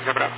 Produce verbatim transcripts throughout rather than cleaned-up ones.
Zé Bravo.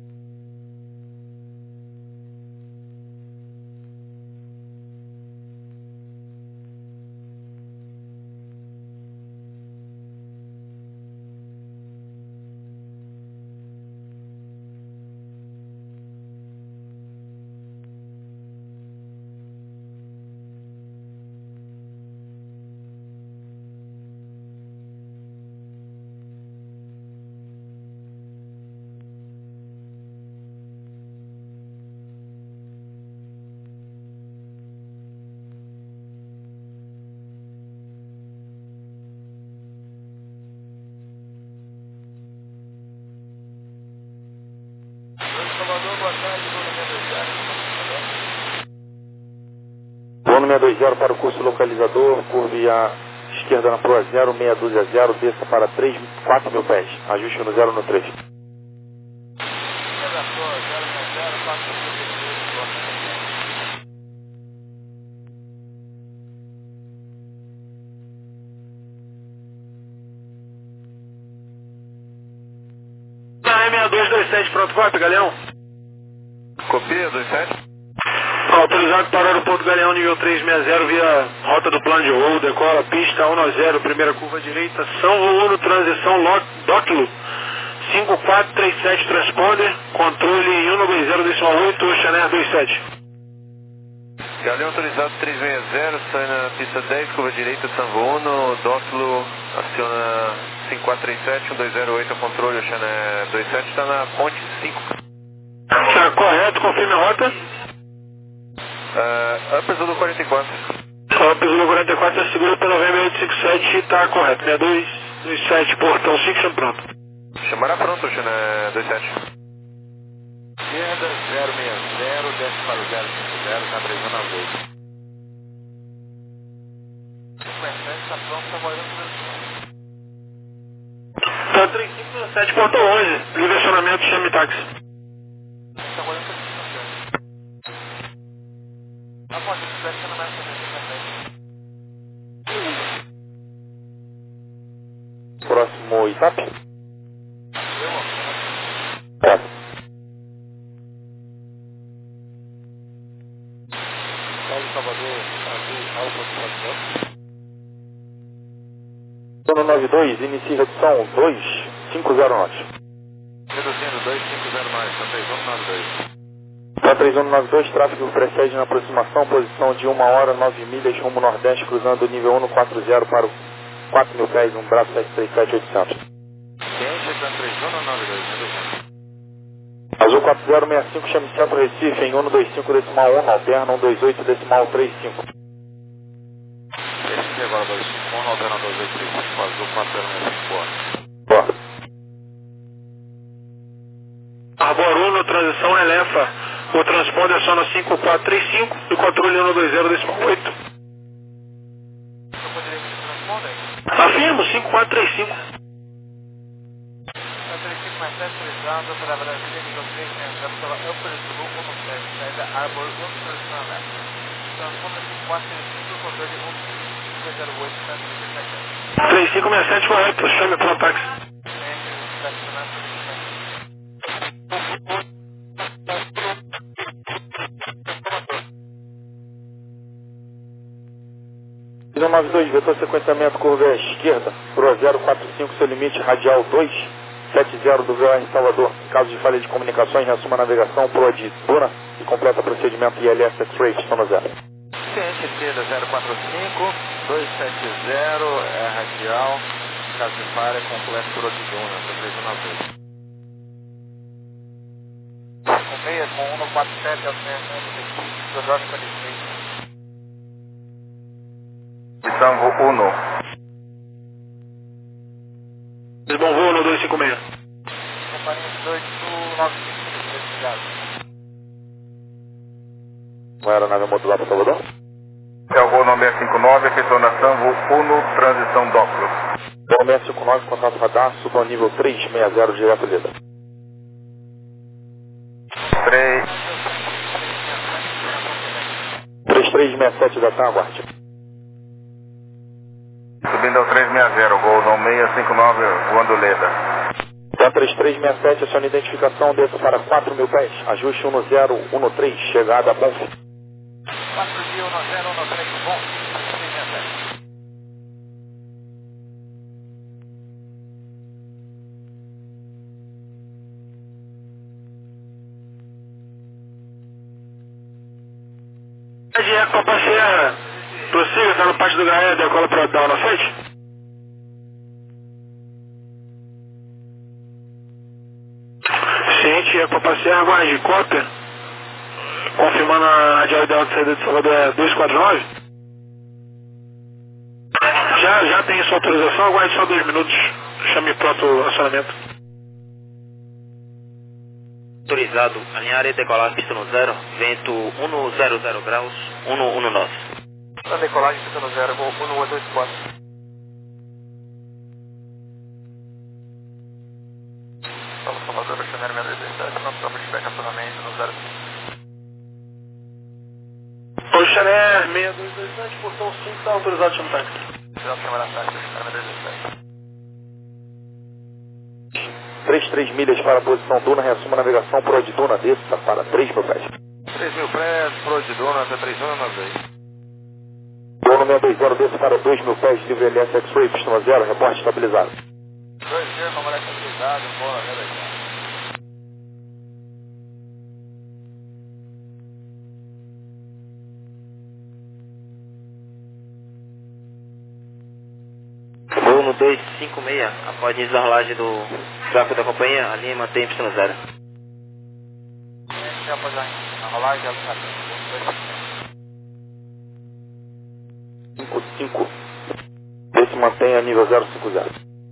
Salvador, boa tarde, vou no seis dois zero. Voo no seis dois zero para o curso localizador, curve à esquerda na proa zero, meia dúzia zero, desça para três, quatro mil pés, ajuste no zero no três. Esquerda proa zero seis zero, quatro mil pés, A M dois dois sete, pronto, copy, Galeão. Copia, dois sete. Autorizado para o aeroporto Galeão, nível trezentos e sessenta, via rota do plano de voo, decola, pista cento e nove, primeira curva direita, São Voluno, transição, Dóquilo, cinco quatro três sete, transponder, controle cento e noventa decimal oito, Oceaner vinte e sete. Galeão autorizado trezentos e sessenta, sai na pista dez, curva direita, São Voluno, Dóquilo, aciona cinco quatro três sete, um dois zero oito, controle, Oceaner vinte e sete, está na ponte cinco. Tá correto, confirme a rota. Uh, Upper Zulu quarenta e quatro. Upper Zulu quarenta e quatro, seguro pela V M oito cinco sete, está correto, seis dois dois sete, portão cinco, pronto. Chamará pronto, Oceaner vinte e sete. esquerda zero seis zero, desce para o zero cinco zero, está precisando a dois. cinquenta e sete, está pronto, está guardando o Tá três cinco sete, portão onze, direcionamento, chame táxi. Está guardando o a ponte cinco sete, está na marcha Próximo Itap? Eu, É. Paulo Salvador, Azul, Alfa, Salvador. Sono nove dois, inicie redução dois cinco zero nove. Reduzindo dois cinco zero nove, está três um nove dois. Tá três um nove dois, tráfego precede na aproximação, posição de uma hora, nove milhas, rumo nordeste, cruzando o nível cento e quarenta para o quatro mil pés, um braço sete três sete oitocentos. Quente, está três um nove dois, reduzindo. Azul quatro zero seis cinco, chame centro Recife, em cento e vinte e cinco decimal um, alterna cento e vinte e oito decimal trinta e cinco. Esse agora dois cinco um, alterna dois oito três cinco, Azul quatro zero seis cinco, boa. Boa. Arbor um, transição Elefa, o transponder é só no cinco quatro três cinco e controle cento e vinte decimal oito. Você poderia me transponder? Afirmo, cinco quatro três cinco. três cinco mais sete, três anos, para Brasília, nível três, entrando pela Upper Zulu um sete, saída Arbor um, transição Elefa. Transponder cinco quatro três cinco, controle um cinco zero oito, cento e trinta e sete. três cinco seis sete, correto, chame pelo táxi. cento e noventa e dois, vetor sequenciamento, curva à esquerda, proa zero quatro cinco, seu limite radial dois sete zero do V O R Salvador. Em caso de falha de comunicações, reassuma a navegação, proa de Duna e completa procedimento I L S X-Ray, sono zero. Ciente, esquerda zero quatro cinco, dois sete zero, é radial, caso de falha, completo proa de Duna, está três um nove dois. Com meia, com um quatro sete, alternativa, Rodolfo Qualification. Sanvo uno. Bom voo no dois cinco seis. Companhia dois nove cinco, obrigado. Uma aeronave modular para Salvador? É o voo nove seis cinco nove, efetuou na Sanvo uno, transição Dóquilo. Voo seis cinco nove, contato radar, suba ao nível trezentos e sessenta, direto letra. três. três três seis sete da TAM, aguarde. Subindo ao trezentos e sessenta, voo no seis cinco nove, voando Leda. Tá três três seis sete, a sua identificação, desça para quatro mil pés, ajuste um zero um três, chegada a bom fim. quatro mil, um zero um três, bom, três três seis sete. De Eco para Serra, prossiga, está no pátio do Gaia, decola para dar na frente. Ciente, Eco para Serra, aguarde, cópia. Confirmando a radial ideal de saída de Salvador é duzentos e quarenta e nove. Já, já tem sua autorização, aguarde só dois minutos. Chame pronto o acionamento. Autorizado, alinhar e decolar pista no zero, vento cento graus, cento e dez. Na decolagem, pista no zero, voo um oito oito quatro. Salvador, Salvador, Baixaneiro seis dois sete, não estamos de back acionamento no zero cinco. Oxané, seis dois dois sete, portão cinco, está autorizado a chamar. Final de semana tarde, Baixaneiro seis dois sete. três três milhas para a posição Duna, reassuma a navegação pro de Duna, desça para três mil pés. três mil pés, pro de Duna, até três mil na vez. Duna seis dois zero, desça para dois mil pés, livre L S X-Ray, pista zero, reporte estabilizado. dois zero, uma estabilizado, bola, né, Voo no dois cinco seis, após início da rolagem do tráfego da companhia, a linha mantém pista no zero. Já após a rolagem, ela está cinco cinco, esse mantém a nível zero cinco zero.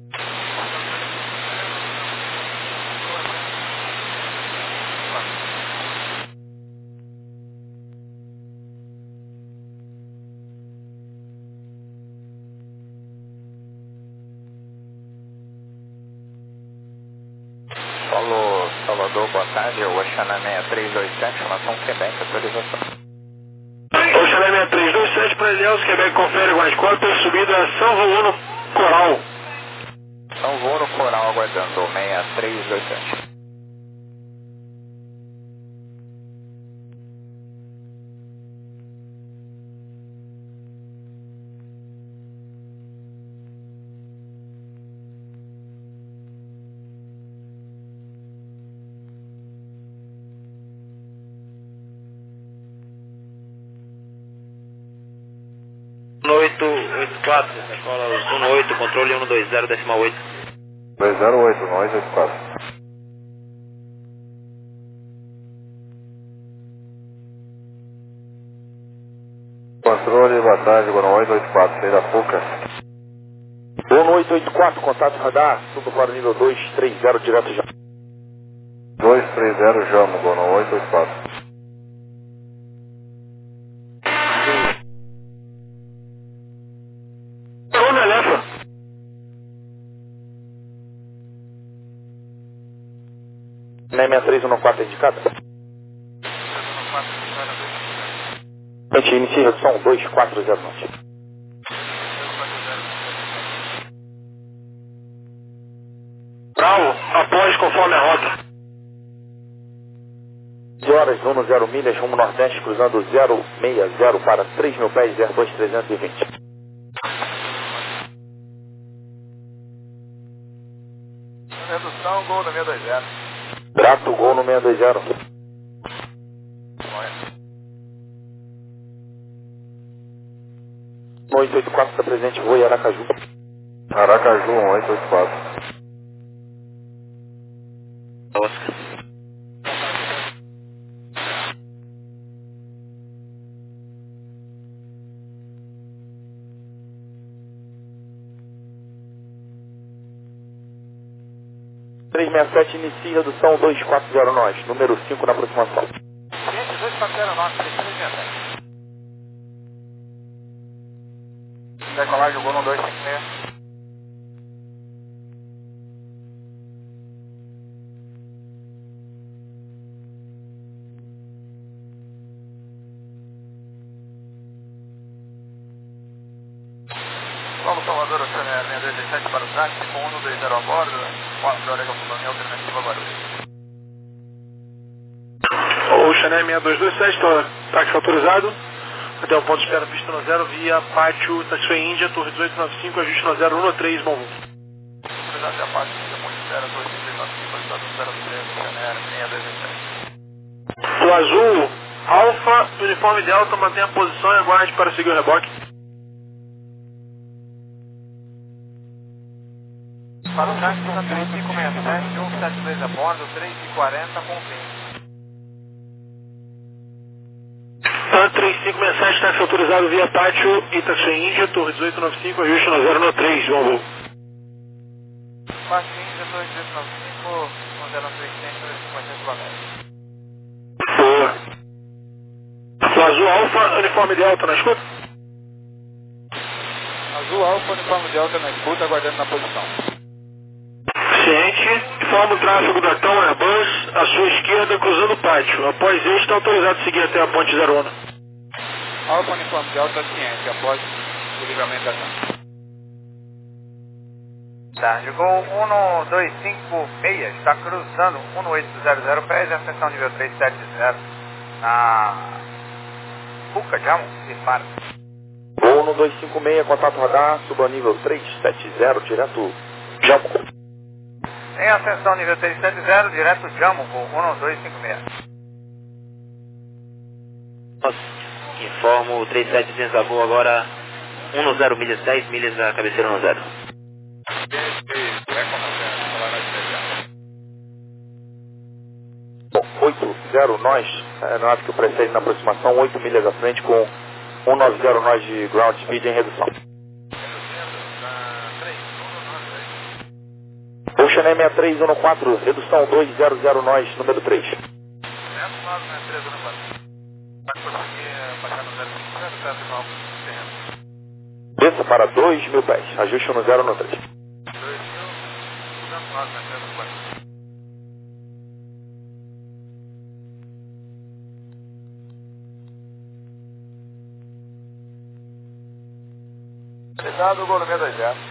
Falou, Salvador, boa tarde, o Oxaná seis três dois sete, formação Quebec, atualização. Oxané seis três dois sete para Ilhéus, Quebec, confere Guascota, subida São Voluno, Coral. São Voluno, Coral, aguardando, seis três dois sete. oito oito quatro, decola cento e oito, controle cento e vinte, decimal oito. dois zero oito, nós oito quatro. Controle, boa tarde, Gono oito oito quatro, saída Fuca. Gono oito oito quatro, contato radar, tudo para o nível dois três zero, direto já. dois três zero, Jamo, Gono oito oito quatro. seis seis três um quatro indicada. Gente, inicia redução dois quatro zero nove. Bravo, após conforme a rota. onze horas, Uno zero milhas, rumo nordeste, cruzando zero seis zero para três mil pés, zero dois trezentos e vinte. Redução, gol da seis dois zero. Grato, gol no seis dois zero. oito oito quatro está presente, voo em Aracaju. Aracaju, um oito oito quatro. Oscar. três seis sete, inicia redução dois quatro zero nove, número cinco na aproximação. Cliente dois quatro zero nove, três três seis sete. Decolagem, gol no dois cinco seis. Vamos, Salvador, seis dois sete para o táxi, com um dois zero a bordo. quatro, hora com Fulano, alternativa Guarulhos. Ocean Air seis dois dois sete, táxi autorizado. Até o ponto de espera, pista no zero, via Pátio, Taxiway Índia, Torre dezoito noventa e cinco, ajuste no zero um três, bom voo. Autorizado até a Pátio, Índia, ponto de espera, Torre dezoito noventa e cinco, ajuste no zero três, Ocean Air seis dois dois sete. O azul, Alfa, uniforme Delta, mantenha a posição e aguarde para seguir o reboque. Para o táxi, três cinco seis sete, um sete dois a bordo, três e quarenta, com fim. três cinco seis sete, táxi autorizado via Pátio, Itaxi Índia, Torre dezoito noventa e cinco, ajuste no zero um três, bom voo. Pátio Índia, Torre dezoito noventa e cinco, um zero três, cinquenta quilômetros. Boa. O azul Alfa, uniforme Delta, na escuta? Azul Alfa, uniforme Delta na escuta, aguardando na posição. Ciente, informa o tráfego da Tom Airbus à sua esquerda, cruzando o pátio. Após isso, está autorizado a seguir até a ponte zero um. Alfa, uniforme Delta, ciente, após o livramento da Tom. Tá, jogou um dois cinco seis, está cruzando um oito zero zero pés, ascensão nível três sete zero, na Puca, Jamo, e para. Voo um dois cinco seis, contato radar, suba nível três sete zero, direto Jamo. Em ascensão nível três sete zero, direto Jamo, voo um dois cinco seis. Informo o três sete zero a voo agora um zero milhas, dez milhas a cabeceira no zero. oito zero nós, é, na que precede na aproximação, oito milhas à frente com cento e noventa nós de ground speed em redução. Ocean Air seis três um quatro, redução dois zero zero nós, número três. Desça para dois mil pés, ajuste no zero no três. Cuidado, gol no meio dois zero.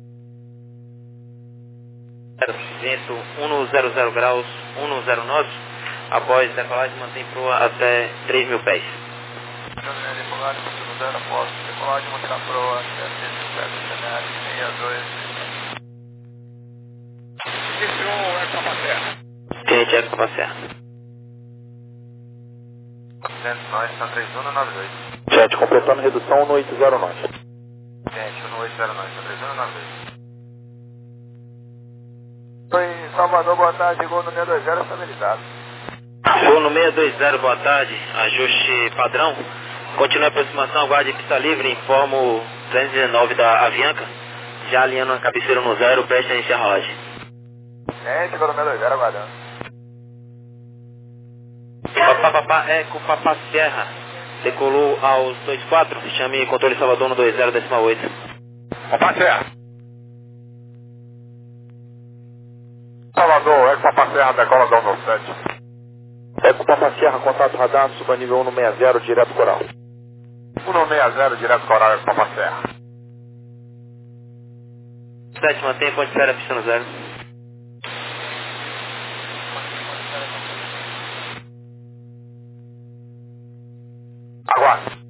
Vento um zero zero graus, um zero nós. Após decolagem, mantém proa até três mil pés. Decolagem, zero após decolagem, mantém a proa até três mil pés, cenário seis dois. Esse um é Copa Serra. Cliente é Copa Serra. Nós, está três um nove dois. Jet, completando redução no oito zero nós. Gente, no oito zero nove, está três um nove dois. Oi, Salvador, boa tarde, gol no seis dois zero, estabilizado. Voo no seis dois zero, boa tarde, ajuste padrão. Continue a aproximação, aguarde pista livre, informo trezentos e dezenove da Avianca, já alinhando a cabeceira no zero, preste a iniciar a rolagem. Gente, gol no seis dois zero, aguardando. Papá, papá, Eco, Papá Serra, decolou aos dois quatro, chame controle Salvador no dois zero decimal oito. Papá Serra. Salvador, Eco Papa Serra, decola da um sete. Eco Papa Serra, contato radar, suba nível cento e sessenta, direto Coral. cento e sessenta, direto Coral, Eco Papa Serra. sete, mantém ponte espera, pista no zero. Aguarde.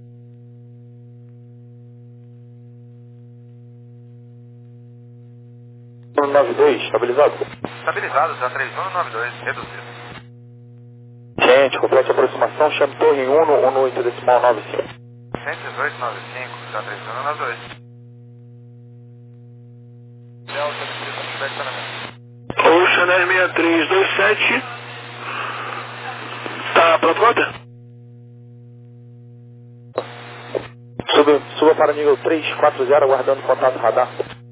um nove dois, estabilizado? Estabilizado, já três um nove dois, reduzido. Gente, complete a aproximação, chame torre um no um oito decimal nove cinco. cento e dezoito nove cinco, já três um nove dois. Delta, estacionamento. Ocean Air seis três dois sete. Tá pronto, conta? Suba, suba para nível três quatro zero, aguardando contato radar.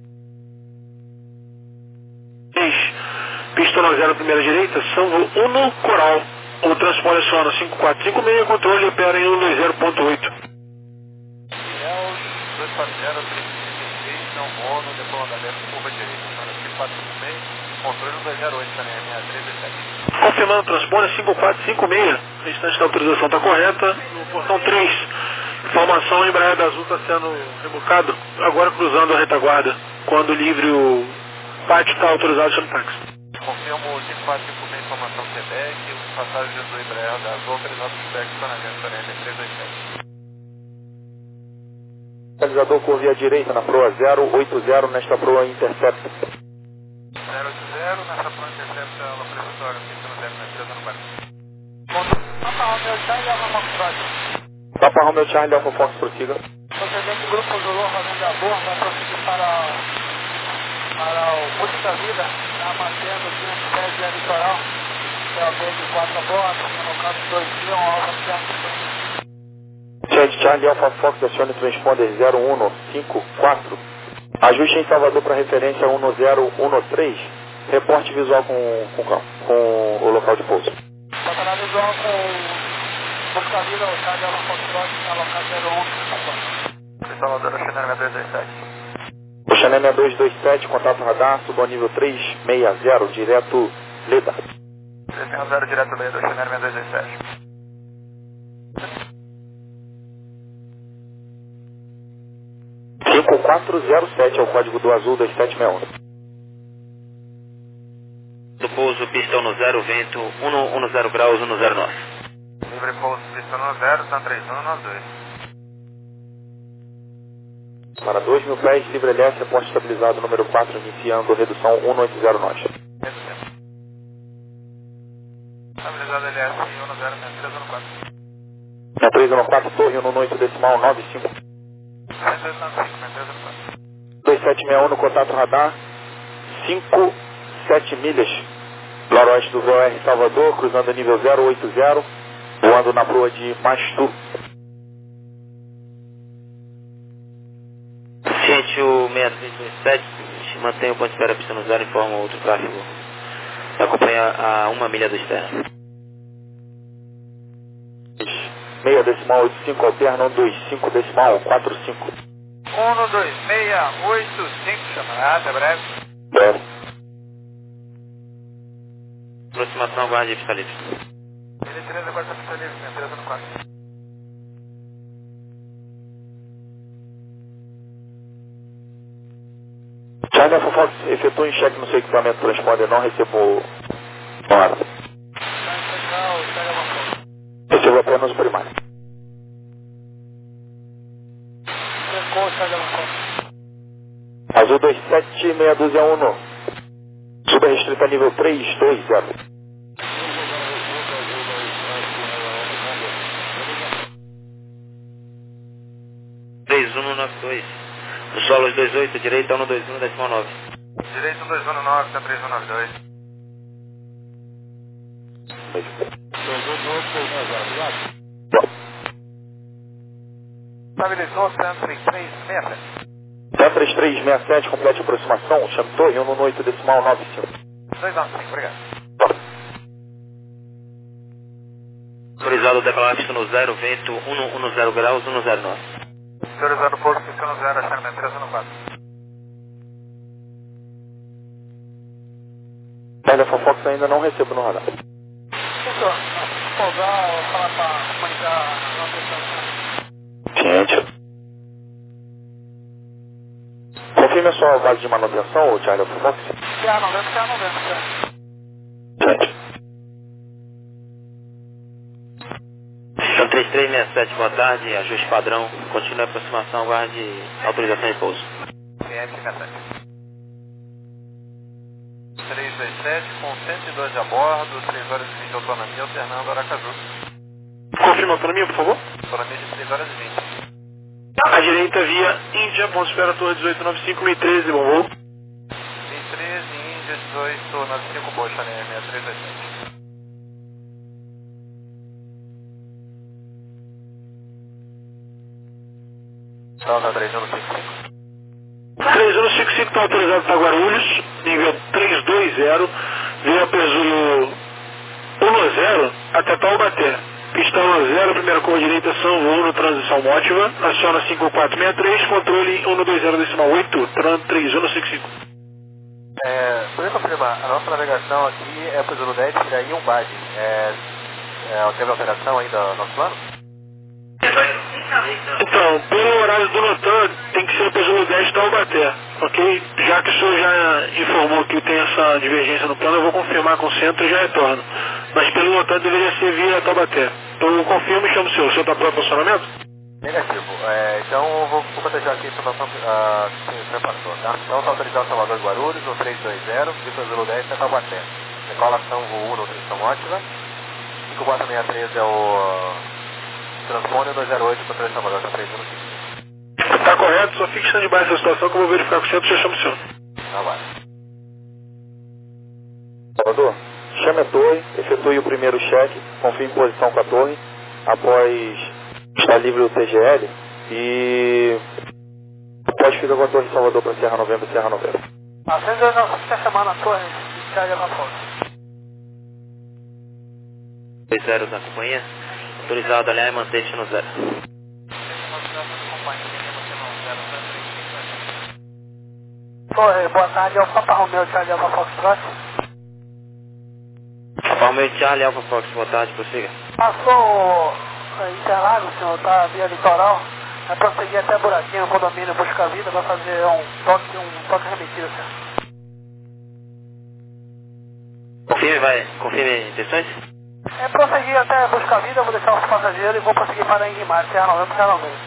Pista no zero, primeira direita, São Uno Coral. O transponder sono cinco quatro cinco seis, controle opera em um dois zero ponto oito. dois quatro zero, três cinco seis, não mono, decolonamento, curva direita, sono cinco quatro cinco seis, controle um dois zero oito também, seis três dois sete. Confirmando o transponder cinco quatro cinco seis, o restante da autorização está correta. No portão três, informação, a Embraer da Azul está sendo rebocado, agora cruzando a retaguarda. Quando livre o Pátio está autorizado sobre táxi. Confirmo o cinco quatro cinco com informação Quebec, os passagens do Embraer da Azul autorizados por Quebec estão na agência N três dois sete. Localizador por via direita na proa zero oito zero, nesta proa Intercept. zero oito zero, nessa proa Intercept, localizatório, pista no zero na empresa no quarto. Papa Romeo Charlie, Alfa Fox Project. Papa Romeo Charlie, Alfa Fox, prossiga. Procedente Grupo Zulu, Rodando Amor, vai prosseguir para, para o Monte da Vida, está mantendo quinhentos pés de litoral, é o B de quatro a bordo, no caso dois mil, Alfa Fiat. Chat Charlie Alpha Fox, acione transponder zero um cinco quatro. Ajuste em Salvador para referência um zero um três. Reporte visual com, com, com o local de pouso. Batalha visual com o Monte da Vida, o Charlie Alpha Fox Project, na local zero um. Salvador, o Chanel seis dois sete. O Chanel seis dois dois sete, contato radar, suba ao nível três seis zero, direto Leda. três seis zero, direto Leda, Chanel seis dois dois sete. cinco quatro zero sete é o código do Azul dois sete seis um. Do pouso, pista um zero, vento um zero graus, um zero nove. Livre pouso, pista um zero, San três um, nove dois. Para dois mil pés, livre L S, reporte estabilizado número quatro, iniciando redução um oito zero nós. Estabilizado L S um zero, três um quatro. Na três um quatro, torre um oito decimal nove cinco. dois sete seis um no contato radar, cinco sete milhas, noroeste do V O R Salvador, cruzando nível zero oito zero, voando na proa de Mastu. Ciente o seis três dois sete, mantém o ponto de espera pista no zero, informa outro tráfego. Acompanha a uma milha do externo. Meia decimal oito cinco, alterna um dois cinco decimal quatro cinco. um dois seis oito cinco, chamará, até breve. Breve. Aproximação, aguarde pista livre. Ele três, agora está pista livre, empresa no quatro. Charlie Alpha Fox, efetua em cheque no seu equipamento transponder, não recebo nada. Recebo apenas o primário. Azul dois sete, meia dúzia um. Suba restrita nível três dois zero. três um nove dois. O solo dois oito, direita um dois um, decimal nove. Direito um dois um nove, tá três um nove dois. Estabilizou San três três seis sete. San três três seis sete, complete a aproximação, chame torre um oito decimal nove cinco. dois nove cinco, obrigado. Autorizado decolar pista no zero, vento um zero graus, um zero nove. Autorizado pouso, pista no zero, achando três um quatro. Charlie Alpha Fox, ainda não recebo no radar. Professor, pousar ou falar para comunicar a nossa estação? Ciente. Confirme a sua base de manutenção, Charlie Alpha Fox. C A noventa, C A noventa, certo? Ciente. São três três seis sete, boa tarde, ajuste padrão, continue a aproximação, aguarde autorização de pouso. Cliente sessenta e sete. três dois sete, com cento e doze a bordo, três horas e vinte de autonomia, alternando Aracaju. Confirma a autonomia, por favor. Autonomia de três horas e vinte. À direita, via Índia, ponto de espera, torre dezoito nove cinco, mil e treze, bom voo. mil e treze, Índia, dezoito nove cinco, Bocha, né? seis três dois sete. Salva três um cinco cinco. três um cinco cinco está autorizado para Guarulhos, nível três dois zero, via Pesulo um zero até Taubaté. Pista um zero, primeira curva direita, São Paulo, transição Mótiva, aciona cinco quatro seis três, controle um dois zero decimal oito, tran três um cinco cinco. É, poderia confirmar, a nossa navegação aqui é para o Zulu dez, tira aí um bag. É, é, teve alteração aí do nosso plano? Então, pelo horário do Notan, tem que ser o Pesulo dez Taubaté. Ok? Já que o senhor já informou que tem essa divergência no plano, eu vou confirmar com o centro e já retorno. Mas pelo notado deveria ser via Taubaté. Então eu confirmo e chamo o senhor. O senhor está pronto para o acionamento? Negativo. É, então eu vou, vou proteger aqui a informação que uh, o senhor passou, tá? Então está autorizado Salvador Guarulhos, o três dois zero, Vitor Zulu dez, é Taubaté. Decolação voo um, nutrição ótima. cinco quatro seis três é o uh, transponder, dois zero oito para três Salvador, está três um. Está correto, só fique stand-by essa situação que eu vou verificar com o centro e já chamo o senhor. Tá, vai. Salvador, chame a torre, efetue o primeiro cheque, confie em posição com a torre, após estar livre o T G L e após fica com a torre Salvador para Serra Novembro, Serra Novembro. Ah, você está chamando a torre de Charlie Alfa dois zero da companhia, autorizado aliar e manter-se no zero. Torre, boa tarde, é o Papa Romeo Charlie Alfa Foxtrot. Papa Romeo Charlie Alfa Fox, boa tarde, prossiga. Passou é, Interlagos, senhor, tá via litoral, vai prosseguir até Buraquinho, condomínio Busca Vida, vai fazer um toque, um toque remetido, senhor. Confirme, vai, confirme intenções? É prosseguir até Busca Vida, vou deixar os passageiros e vou prosseguir para Enguimar, Serra Novembro, Serra Novembro.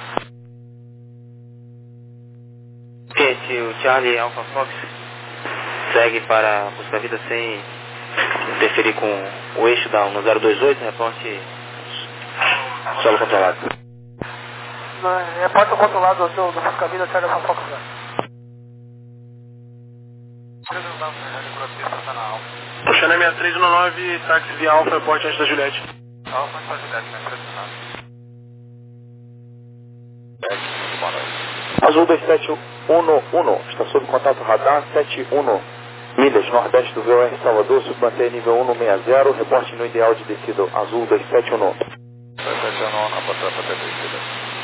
Gente, o Charlie Alpha Fox segue para Busca Vida sem interferir com o eixo da um zero dois oito, reporte solo controlado. Reporte controlado do, do Busca Vida, Charlie Alfa Fox. Puxando a sessenta e três nove, táxi via Alfa, reporte antes da Juliette. Alfa antes da Juliette, né? três nove. Azul dois sete um um, está sob contato radar sete um milhas, nordeste do V O R Salvador, submanter nível um seis zero, reporte no ideal de descida Azul dois sete um. dois sete um, na patrulha para descida.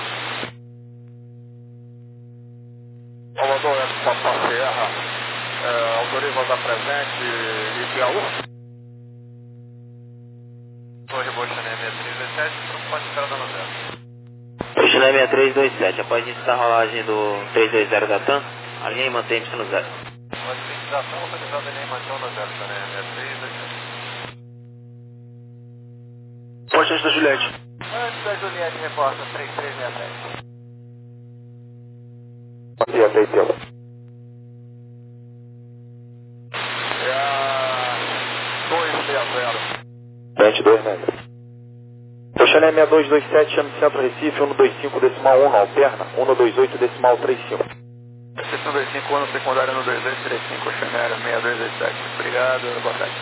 Salvador, é Papa Serra, é, autoriza a presente e Piauí? Torre Bochané seis três dois sete, preocupante espera dando zero. Bochané seis três dois sete, após iniciar a rolagem do três dois zero da TAM, alinha e mantém-se no zero. Utilização autorizada em manchão no zero, Bochané seis três dois sete. Reporte antes da Juliette. Antes da Juliette, reporta três três seis sete. E aceiteu. É a dois seis zero. Frente dois metros. Bochané seis dois dois sete, chame Centro Recife, um dois cinco decimal um, alterna, um dois oito decimal trinta e cinco. um dois cinco, ano secundário no dois dois três cinco, Xanera seis dois dois sete. Obrigado, boa tarde.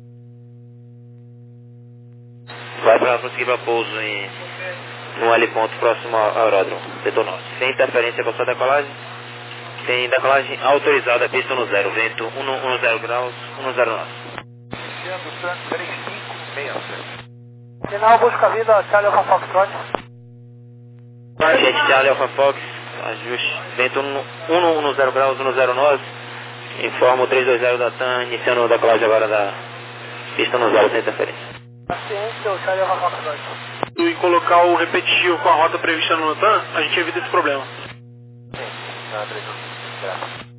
Vai para prosseguir para pouso em, no L ponto próximo ao aeródromo, setor norte. Sem interferência com a sua decolagem, tem decolagem autorizada, pista no zero, vento um zero graus, um zero nove. Iniciando o Santos três cinco seis sete. Final Busca Vida, Charlie Alfa Foxtrot. Gente, Charlie Alpha Fox, ajuste, vento um zero graus, um zero nove, informa o três dois zero da TAM, iniciando a decolagem agora da pista no zero, sem interferência. Paciência, o Charlie Alfa Foxtrot. E colocar o repetitivo com a rota prevista no TAM, a gente evita esse problema. Sim, tá, três um. Graças.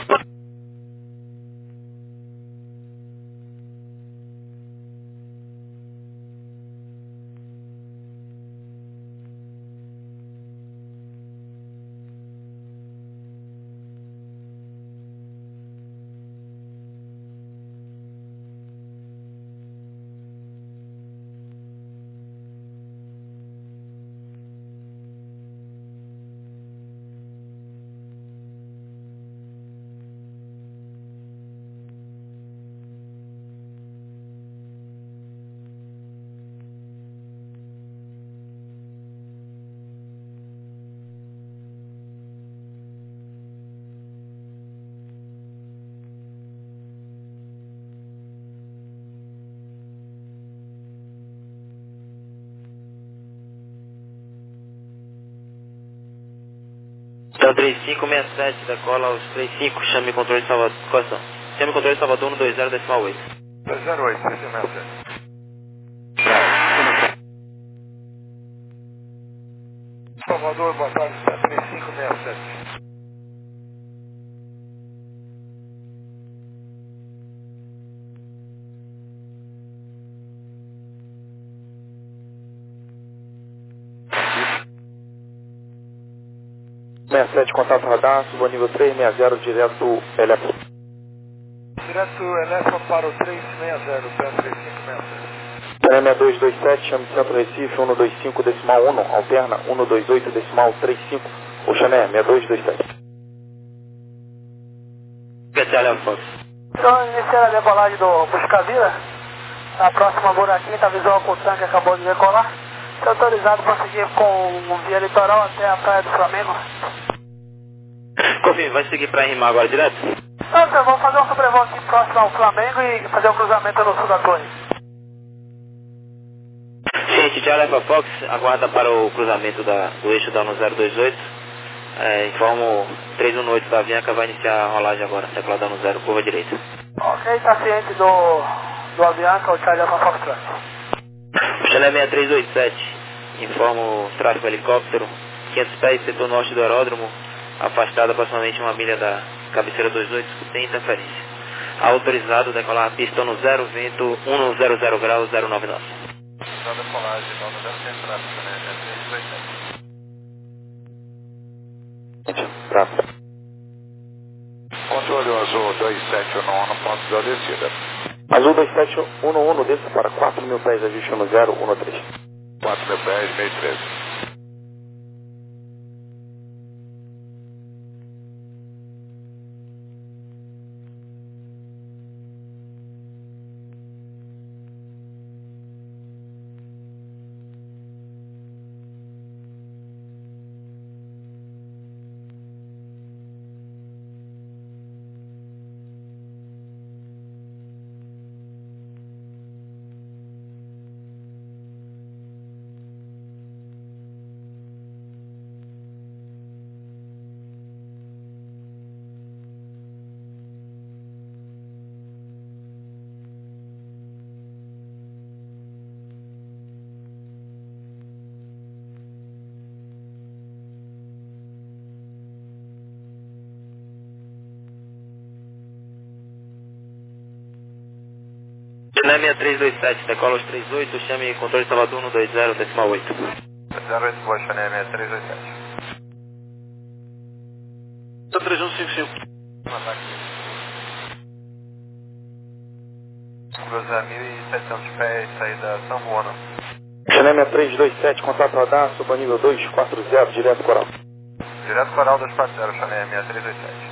Então três cinco seis sete, decola aos três cinco, chame controle de Salvador. Coração. Chame controle de Salvador no dois zero decimal oito. dois zero oito, três seis sete. Salvador, boa tarde, três cinco seis sete. sessenta e sete, contato radar, suba nível trezentos e sessenta, direto Eletro. Direto Eletro para o trezentos e sessenta, pé três cinco seis zero. Chané seis dois dois sete, chame Centro Recife, cento e vinte e cinco, decimal um, alterna cento e vinte e oito, decimal trinta e cinco, o Chané seis dois dois sete. Então, iniciando a decolagem do Buscavila, a próxima buraquinha está visual com o tanque, acabou de decolar. Está autorizado para seguir com via litoral até a Praia do Flamengo. Confirme, vai seguir para rimar agora direto? Não, eu vou fazer um sobrevoo aqui próximo ao Flamengo e fazer o um cruzamento no sul da torre. Gente, Charlie Alpha Fox, aguarda para o cruzamento da, do eixo da zero dois oito. É, informo três um oito da Avianca, vai iniciar a rolagem agora, teclado dano zero, curva direita. Ok, está ciente do, do Avianca, o Charlie Alpha Fox Trans. Chané seis três dois sete, informo tráfego helicóptero, quinhentos pés, setor norte do aeródromo, afastado aproximadamente uma milha da cabeceira vinte e oito, sem interferência. Autorizado decolar a pista no zero, vento cento graus, zero nove nove. Já decolagem, então, não deve ter tráfego, né? É três dois sete. Praça. Controle Azul dois sete um um, ponto da descida. Azul dois sete um um, desça para quatro mil pés, ajuste no zero um três. quatro mil pés, meio treze. Chané seis três dois sete, decola os trinta e oito, chame controle Salvador cento e vinte, decimal oito. zero oito, boa, Chané seis três dois sete. três um cinco cinco. Um ataque. Cruza mil e setecentos pés, saída São Juano. Chané seis três dois sete, contato radar, suba nível dois quatro zero, direto Coral. Direto Coral dois quatro zero, Chané seis três dois sete.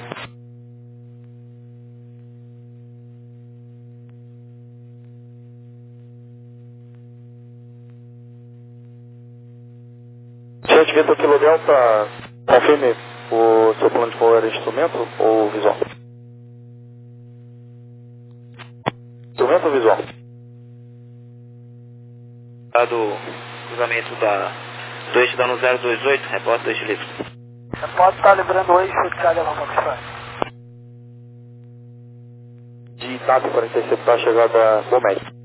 Gente, Vitor Kilo Delta, confirme o seu plano de voo era instrumento ou visual? Instrumento ou visual? Do cruzamento da, do eixo da zero dois oito, repórter do eixo livre. Você pode estar livrando o eixo de Charlie Alpha Fox Trans. De I T A P para interceptar a chegada do médico.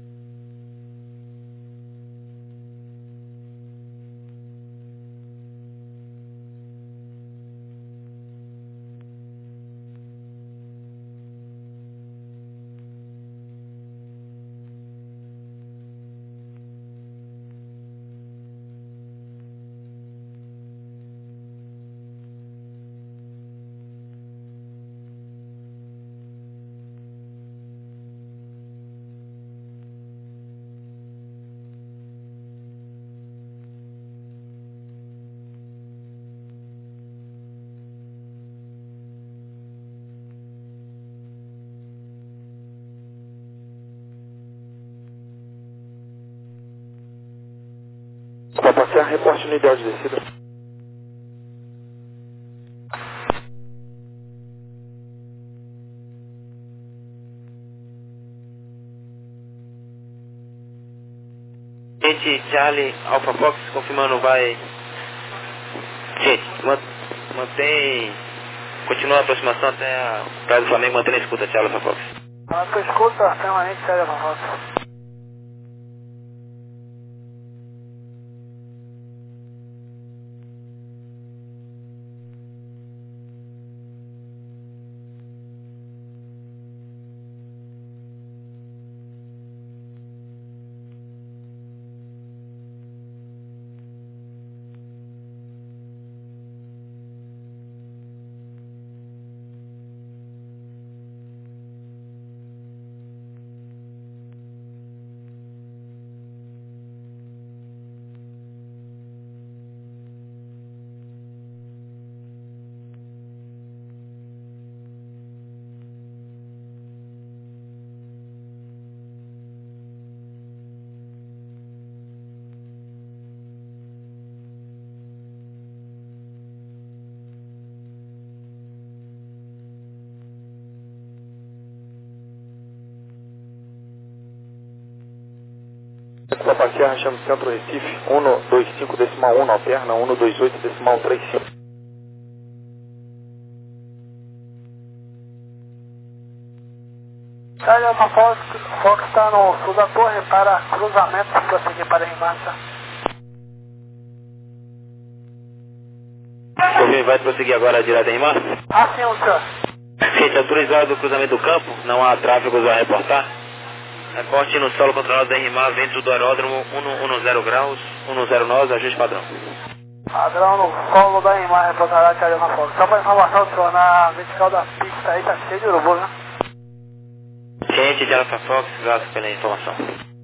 Para passear, reporte no ideal de descida. Gente, Charlie Alpha Fox, confirmando, vai... Gente, mantém... Continua a aproximação até a Praia do Flamengo, mantendo a escuta, Charlie Alpha Fox. A tua escuta permanente, Charlie Alpha Fox. cinco, Papa Serra, chama Centro Recife, um dois cinco decimal um, alterna, um dois oito decimal três cinco. Charlie Fox, Fox está no sul da torre para cruzamento, prosseguir para Rimacha. Confirme, vai prosseguir agora direto em Rimacha? Ah, sim, senhor. Ciente, autorizado o cruzamento do campo, não há tráfegos a reportar. Reporte no solo controlado em Rimar, vento do aeródromo cento e dez graus, cento e dez nós, ajuste padrão. Padrão no solo da Rimar, reportará Charlie Fox. Só para informação, senhor, na vertical da pista aí tá cheio de urubu, né? Ciente de Alpha Fox, graças pela informação.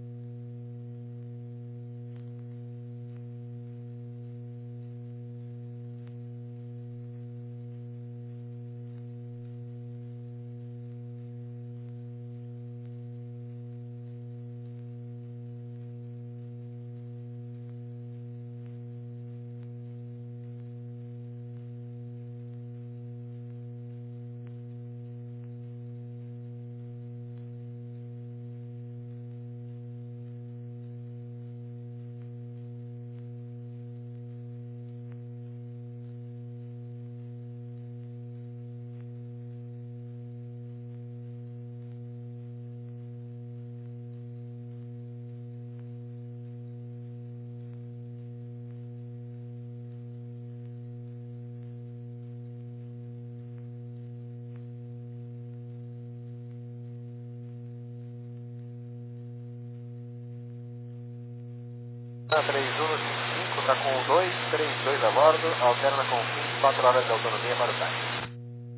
três um no cinco cinco, está com dois três dois a bordo, alterna com vinte e quatro horas de autonomia para o táxi.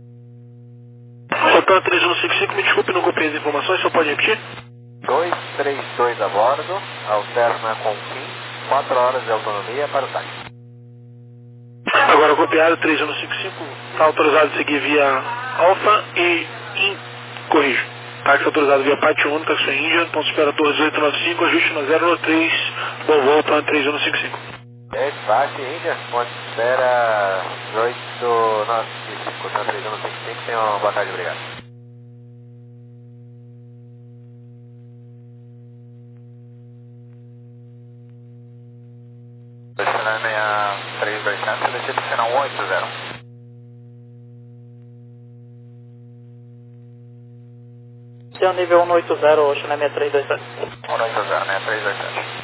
Hotel três um cinco cinco, me desculpe, não copiei as informações, só pode repetir? dois três dois a bordo, alterna com vinte e quatro horas de autonomia para o táxi. Agora copiado, três um cinco cinco, está autorizado a seguir via Alfa e in, corrijo. Táxi autorizado via Pátio um, Taxi Índia, ponto operador dezoito nove cinco, ajuste no zero três, bom voo para três um cinco cinco. É, Pátio Índia, ponte espera dezoito nove cinco, tá três um cinco cinco, tenha uma boa tarde, obrigado. Destinação seis três dois sete, destino final um oito zero. Seu nível cento e oitenta, hoje na seis três dois sete. um oito zero, seis três dois sete.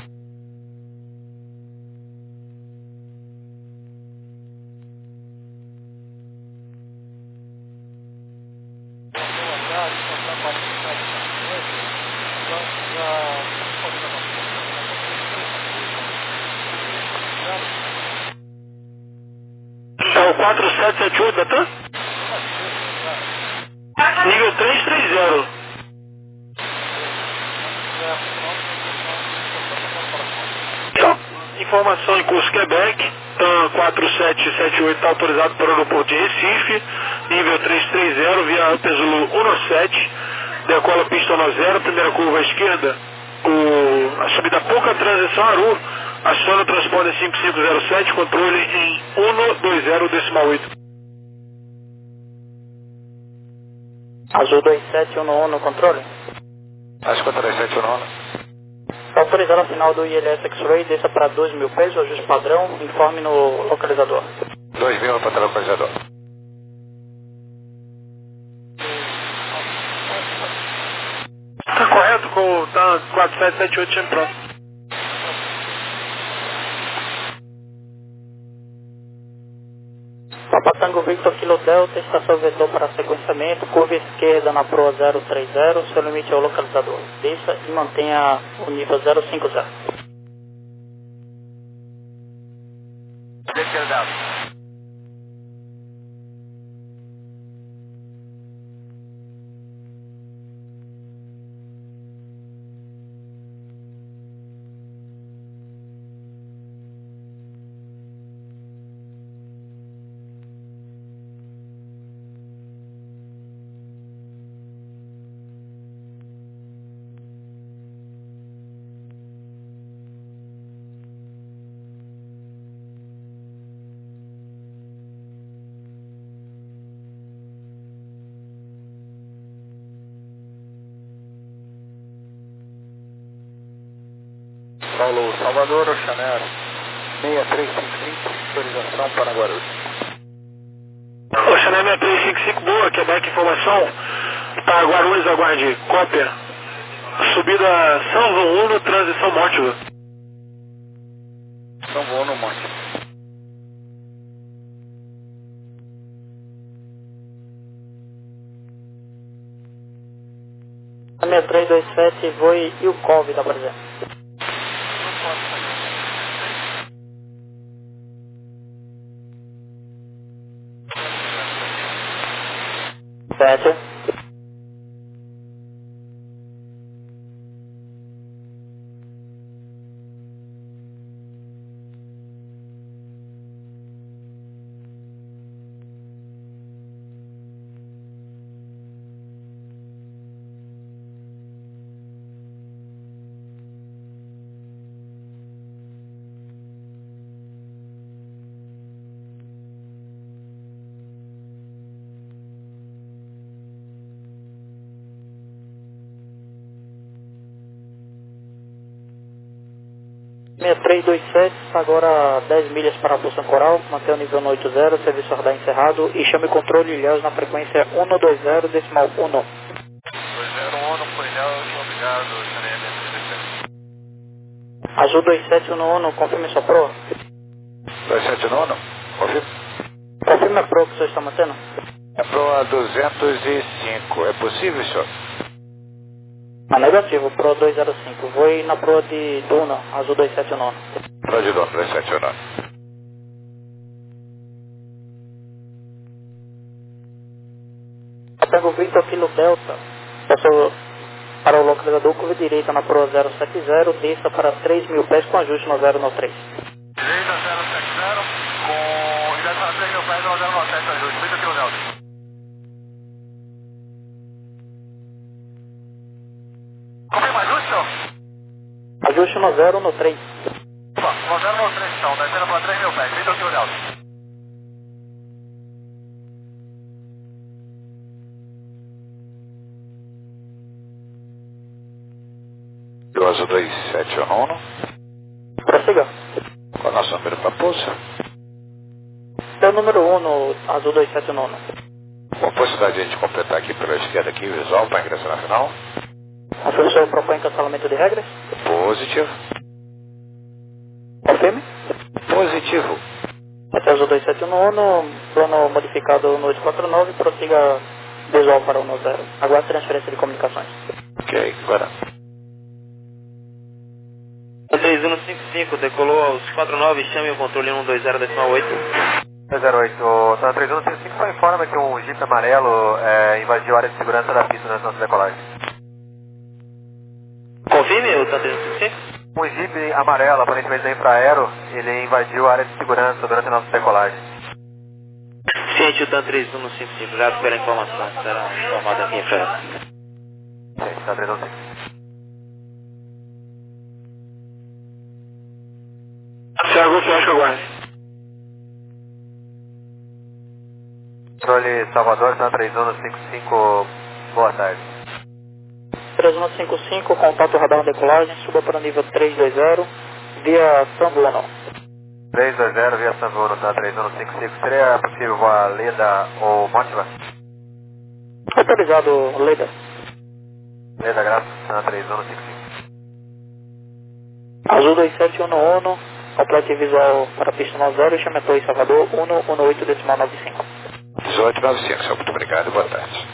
É o quatro sete sete oito da TAM? Nível três três zero. Então, informação em curso Quebec, TAM quatro sete sete oito está autorizado para o aeroporto de Recife, nível três três zero, via Alpes Zulu cento e sete, decola pista um zero, primeira curva à esquerda, o, a subida pouca transição Aru, aciona o transponder cinco cinco zero sete, controle em cento e vinte decimal oito. Azul dois sete um um no controle. Acho que eu três sete um. Autorizado ao final do I L S X-Ray, desça para dois mil pesos, ajuste padrão, informe no localizador. dois mil para o localizador. Está correto com o TAM quatro sete sete oito sempre pronto. Papa Tango Victor Kilo Delta, estação vetor para sequenciamento, curva esquerda na proa zero três zero, seu limite é o localizador. Desça e mantenha o nível zero cinco zero. Paulo Salvador, Oceaner seis três cinco cinco, autorização para Guarulhos. Oceaner seis três cinco cinco, boa, Quebec, informação para Guarulhos, aguarde, cópia. Subida São João Uno, transição Mótila. São João no Mótila. seis três dois sete, Voe e o Cove da Brasília. Sete. seis três dois sete, agora dez milhas para a Bolsa Coral, mantém o nível no oito zero, serviço radar encerrado e chame o controle Ilhéus na frequência cento e vinte, decimal um. dois zero um, por Ilhéus, obrigado, Janeme. Azul dois sete um um, confirme sua proa. dois sete um um, confirma. Confirme a proa que o senhor está mantendo. É proa duzentos e cinco, é possível, senhor? Ah, negativo, proa duzentos e cinco, voe na proa de Duna, azul dois sete um um. Proa de Duna, dois sete um um. Pega o Victor Kilo Delta, passou para o localizador, curva direita na proa zero sete zero, desça para três mil pés com ajuste no zero no três. Direita zero sete zero, com direita para três mil pés no zero nove sete, ajuste, Victor Kilo Delta. Confirma ajuste, senhor? Ajuste no zero no três. Opa, no zero no três, então, descendo para três mil pés, Victor Kilo Delta. Do Azul dois sete um um. Prossiga. Qual é o nosso número para pouso? É o número um no azul dois sete um um. Com a possibilidade de a gente completar aqui pela esquerda aqui, visual, para ingressar na final? A solução propõe cancelamento de regras? Positivo. Confirme. Positivo. Até azul dois sete um um, plano modificado no oito quatro nove, prossiga visual para o um zero. Aguarde transferência de comunicações. Ok, agora. três um cinco cinco, decolou aos quatro nove, chame o controle cento e vinte, decimal oito. dois zero oito, tá três um cinco cinco, só informa que um Jeep amarelo é, invadiu a área de segurança da pista nas nossas decolagens. Confirme o três um cinco cinco? Um Jeep amarelo, aparentemente da Infraero, ele invadiu a área de segurança durante a nossa decolagem. Ciente, o TAN três um cinco cinco, já espera a informação, será informado aqui em frente. Sim, tá três um cinco. Thiago, você acha que aguarde? Controle Salvador, tá três um cinco cinco, boa tarde. três um cinco cinco, contato radar decolagem, suba para o nível trezentos e vinte, via Sambuano. três dois zero via Sambuano, tá três um cinco cinco, seria possível voar Leda ou Mótiva? Autorizado, Leda. Leda, graças, tá três um cinco cinco. Azul dois sete um um, complete visual para a pista nove zero, chame a Torre Salvador, cento e dezenove, decimal nove cinco. dezoito nove cinco, senhor, muito obrigado, boa tarde.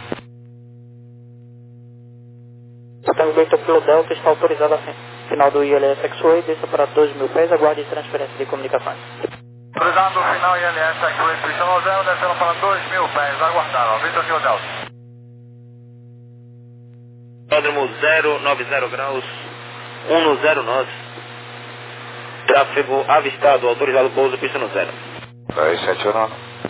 O Victor Kilo Delta está autorizado a final do I L S X-Way, desça para dois mil pés, aguarde transferência de comunicações. Autorizado o final I L S X-Way, pista nove zero, descendo para dois mil pés, aguardaram, Victor Kilo Delta. Pródromo zero nove zero graus, cento e nove. Tráfego avistado, autorizado pouso, pista no zero. dois sete um um.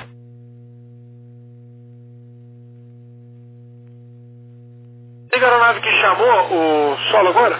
Liga a aeronave que chamou o solo agora?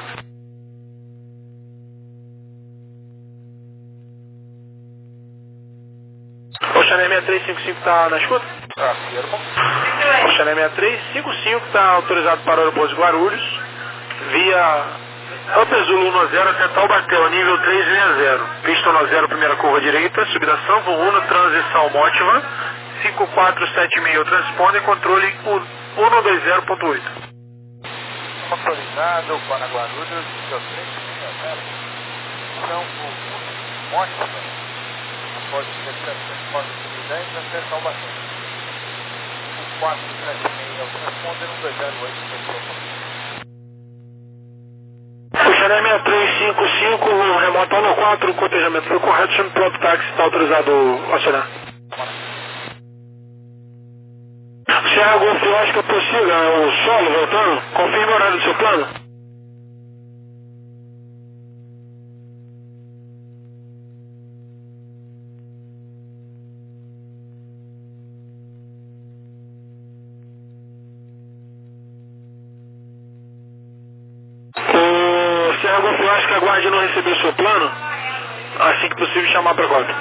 O Chanel seis três cinco cinco está na escuta? Afirmo. O Chanel seis três cinco cinco está autorizado para o aeroporto de Guarulhos, via Upper Zulu um zero até Taubaté, nível três seis zero. Pista um zero, primeira curva direita, subida Sanvo um, transição Motiva, cinco quatro sete seis, transponder, controle um dois zero ponto oito. Autorizado para Guarulhos, nível três seis zero. Sanvo um, Motiva, após o transponder subida dez até Taubaté. cinco quatro sete seis, transponder um dois zero oito, controle. Xané seis três cinco cinco, remoto um quatro, o cotejamento foi correto, chame o próprio táxi, está autorizado a acionar. Sierra Golf Oscar, prossiga, o solo voltando, confirme o horário do seu plano. Sierra Golf Oscar, aguarde não receber seu plano, assim que possível chamar para a cota.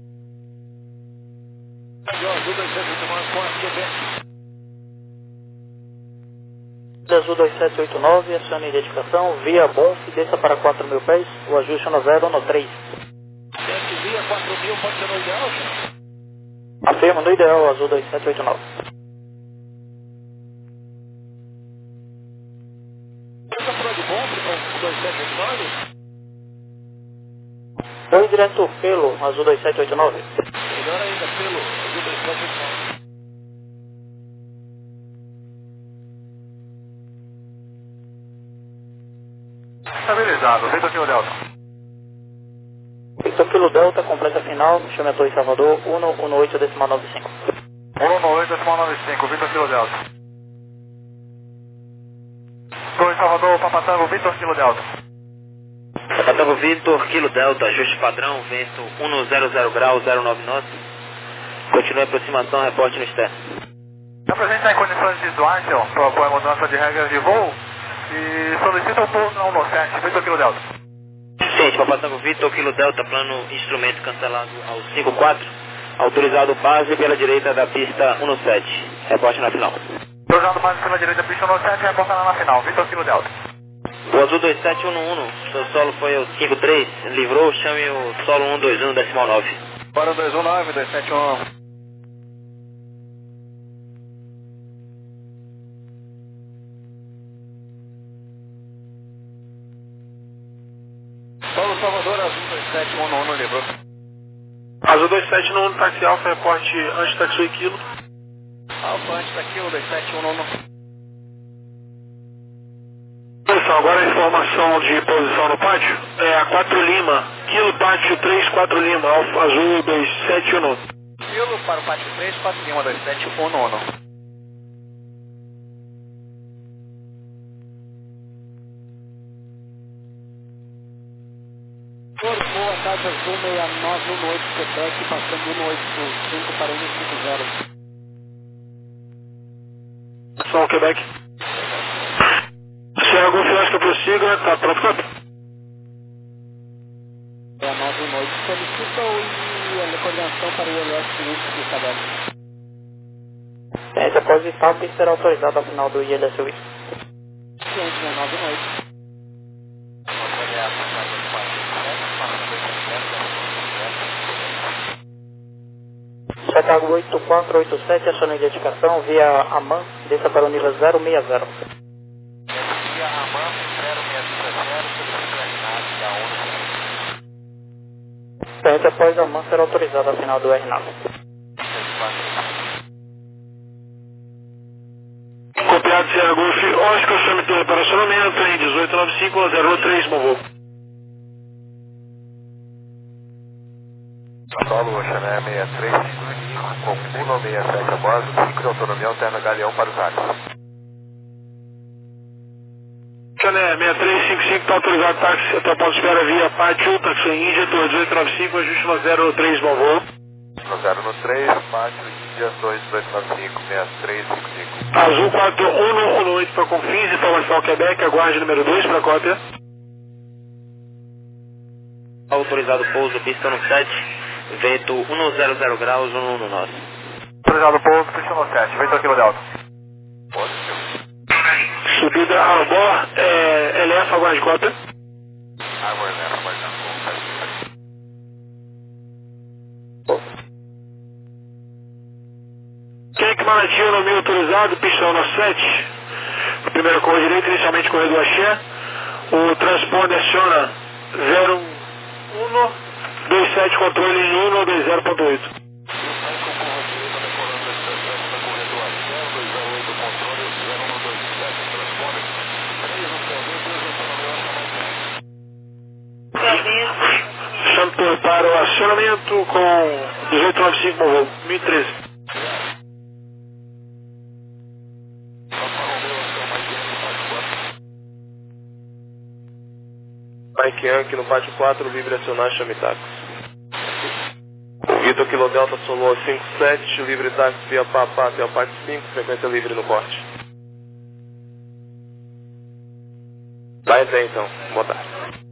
Azul dois sete oito nove, acione identificação, via Bonf, desça para quatro mil pés, o ajuste no zero no três. Via quatro mil, pode ser no ideal, senhor? Afirmo, no ideal, Azul dois sete oito nove. Captura de Bonf, dois sete oito nove? Foi direto pelo Azul dois sete oito nove. Melhor ainda, pelo Azul dois sete oito nove. Estabilizado, Victor Kilo Delta. Victor Kilo Delta, completa final, chame a Torre Salvador, um um oito decimal nove cinco. um um oito decimal nove cinco, Victor Kilo Delta. Torre Salvador, Papatango, Victor Kilo Delta. Papatango Victor Kilo Delta, ajuste padrão, vento um zero zero grau, zero nove knots. Continue a aproximação, reporte no externo. Apresenta em condições visuais, senhor, propõe a mudança de regras de voo e solicita o pouso na um sete, Victor Kilo Delta. Ciente, Papatango Victor Kilo Delta, plano instrumento cancelado ao cinco quatro, autorizado base pela direita da pista um sete, reporte na final. Autorizado base pela direita da pista um sete, reporta na final, Victor Kilo Delta. O Azul dois sete um um, seu solo foi o cinco três, livrou, chame o solo um dois um decimal nove. Para o dois um nove, dois sete um. Paulo Salvador, Azul dois sete um um, livrou. Azul dois sete um, táxi Alfa, reporte anti-taxi quilo. Alfa, anti-taxi, dois sete um um. Pessoal, agora a informação de posição no pátio é a quatro Lima, Kilo Pátio três quatro Lima, Alfa Azul dois sete um um. Kilo para o pátio três quatro Lima, dois sete um um. Boa tarde, Azul seis nove um oito, Quebec, passando um oito cinco para um cinco zero. São Quebec. Se algum fiasco prossiga, está pronto, Copa? É a nove um oito, solicita a coordenação para o I L S Suíço de Isabel. Ciente, após o stop, será autorizado ao final do I L S Suíço. Ciente, é nove um oito. Chicago oito quatro oito sete, acione identificação, via Aman, desça para o nível zero seis zero. Via Aman, zero seis zero, solicita a R nove. Ciente, após Aman, será autorizado ao final do R nove. Copiado Sierra Golf, Oscar, chame torre para acionamento em dezoito nove cinco zero três, bom voo. Solo Xané seis três cinco, com um seis sete a bordo, cinco de autonomia alterna Galeão para os ares. Xané seis três cinco cinco, está autorizado táxi até o ponto de espera via Pátio, táxi Índia, torre dezoito nove cinco, ajuste no zero três, bom voo. No zero no três, Pátio Índia, dois dois nove cinco, seis três cinco cinco. Azul quatro um um oito para Confins, informação Quebec, aguarde número dois para cópia. Autorizado pouso, pista um sete, vento um zero zero graus, um um nove. Autorizado pouso, pista um sete, Victor Kilo Delta. Subida a bordo, é, L F, aguarde cópia. Contatinho no meio autorizado, pista um sete. Primeira curva direita, inicialmente corredor Axé. O transponder aciona zero um dois sete, controle em um dois zero ponto oito. Champion para o acionamento com dezoito noventa e cinco no voo, mil e treze. Mike Yankee no pátio quatro, livre acionar, chame táxi. Vitor Kilo Delta Solo cinco sete, livre táxi via Papá até o pátio cinco, frequência livre no corte. Vai até então, boa tarde.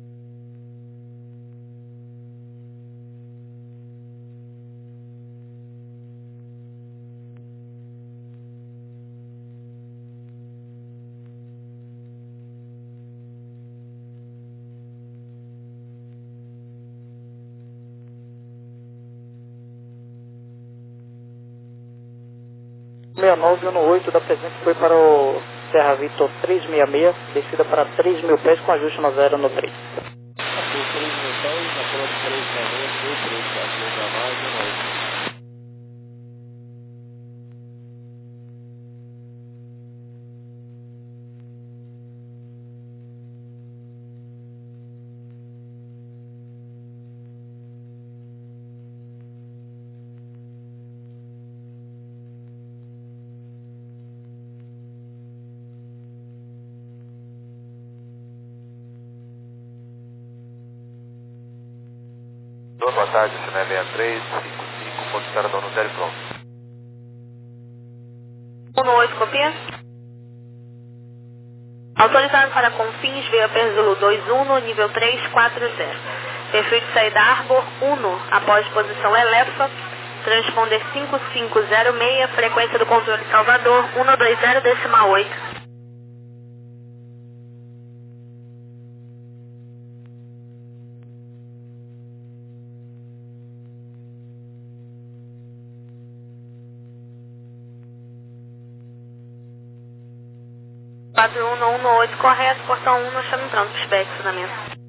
sessenta e nove um oito da presente foi para o Serra Vitor trezentos e sessenta e seis, descida para três mil pés com ajuste no zero no três. Boa tarde, C N E sessenta e três, cinquenta e cinco, ponto estarador no zero pronto. um oito, copia. Autorizado para Confins, veio a Zulu dois um, nível três quatro zero. Perfil de saída Arbor um, após posição Elefa, transponder cinco cinco zero seis, frequência do controle Salvador, um dois zero decimal oito. quatro um um oito correto, portão um, nós estamos prontos, feedback, fundamento.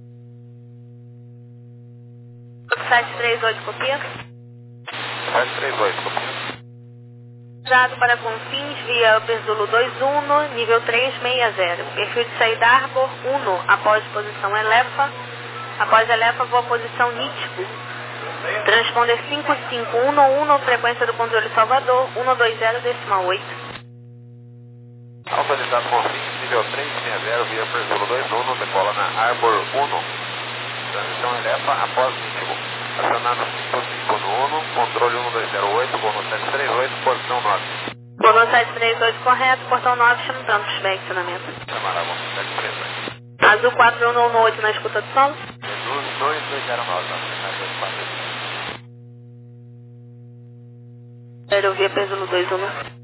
sete três oito, copia. sete três oito, copia. Usado para Confins, via Upper Zulu dois um, nível três seis zero. Perfil de saída Arbor um, após posição Elefa. Após Elefa, voa posição Nítico. Transponder cinco cinco um um, frequência do controle Salvador, um dois zero decimal oito. Autorizado Confins, nível três seis zero, via Upper Zulu dois um, decola na Arbor um. Transição Elefa após Nítico. Acionado cinco cinco no um, controle um dois zero oito, voo no sete três oito, portão nove. Voo no sete três oito correto, portão nove, chama pronto, feedback, funamento. Chamará, voo no sete três oito. Azul quatro um um oito na escuta do solo. dois dois zero nove, Aerovia Pesulo dois um.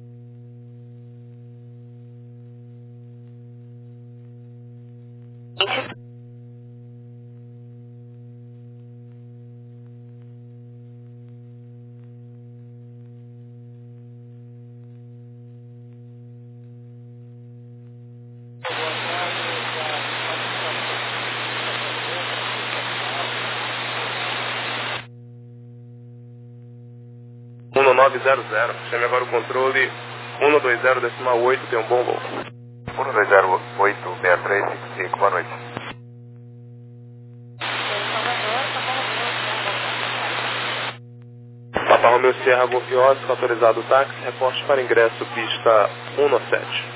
um nove zero zero, chame agora o controle um dois zero decimal oito, tem um bom voo. um dois zero oito, seis três cinco cinco, boa noite. Papa Romeo Sierra Golf Oscar, autorizado o táxi, reporte para ingresso pista um sete.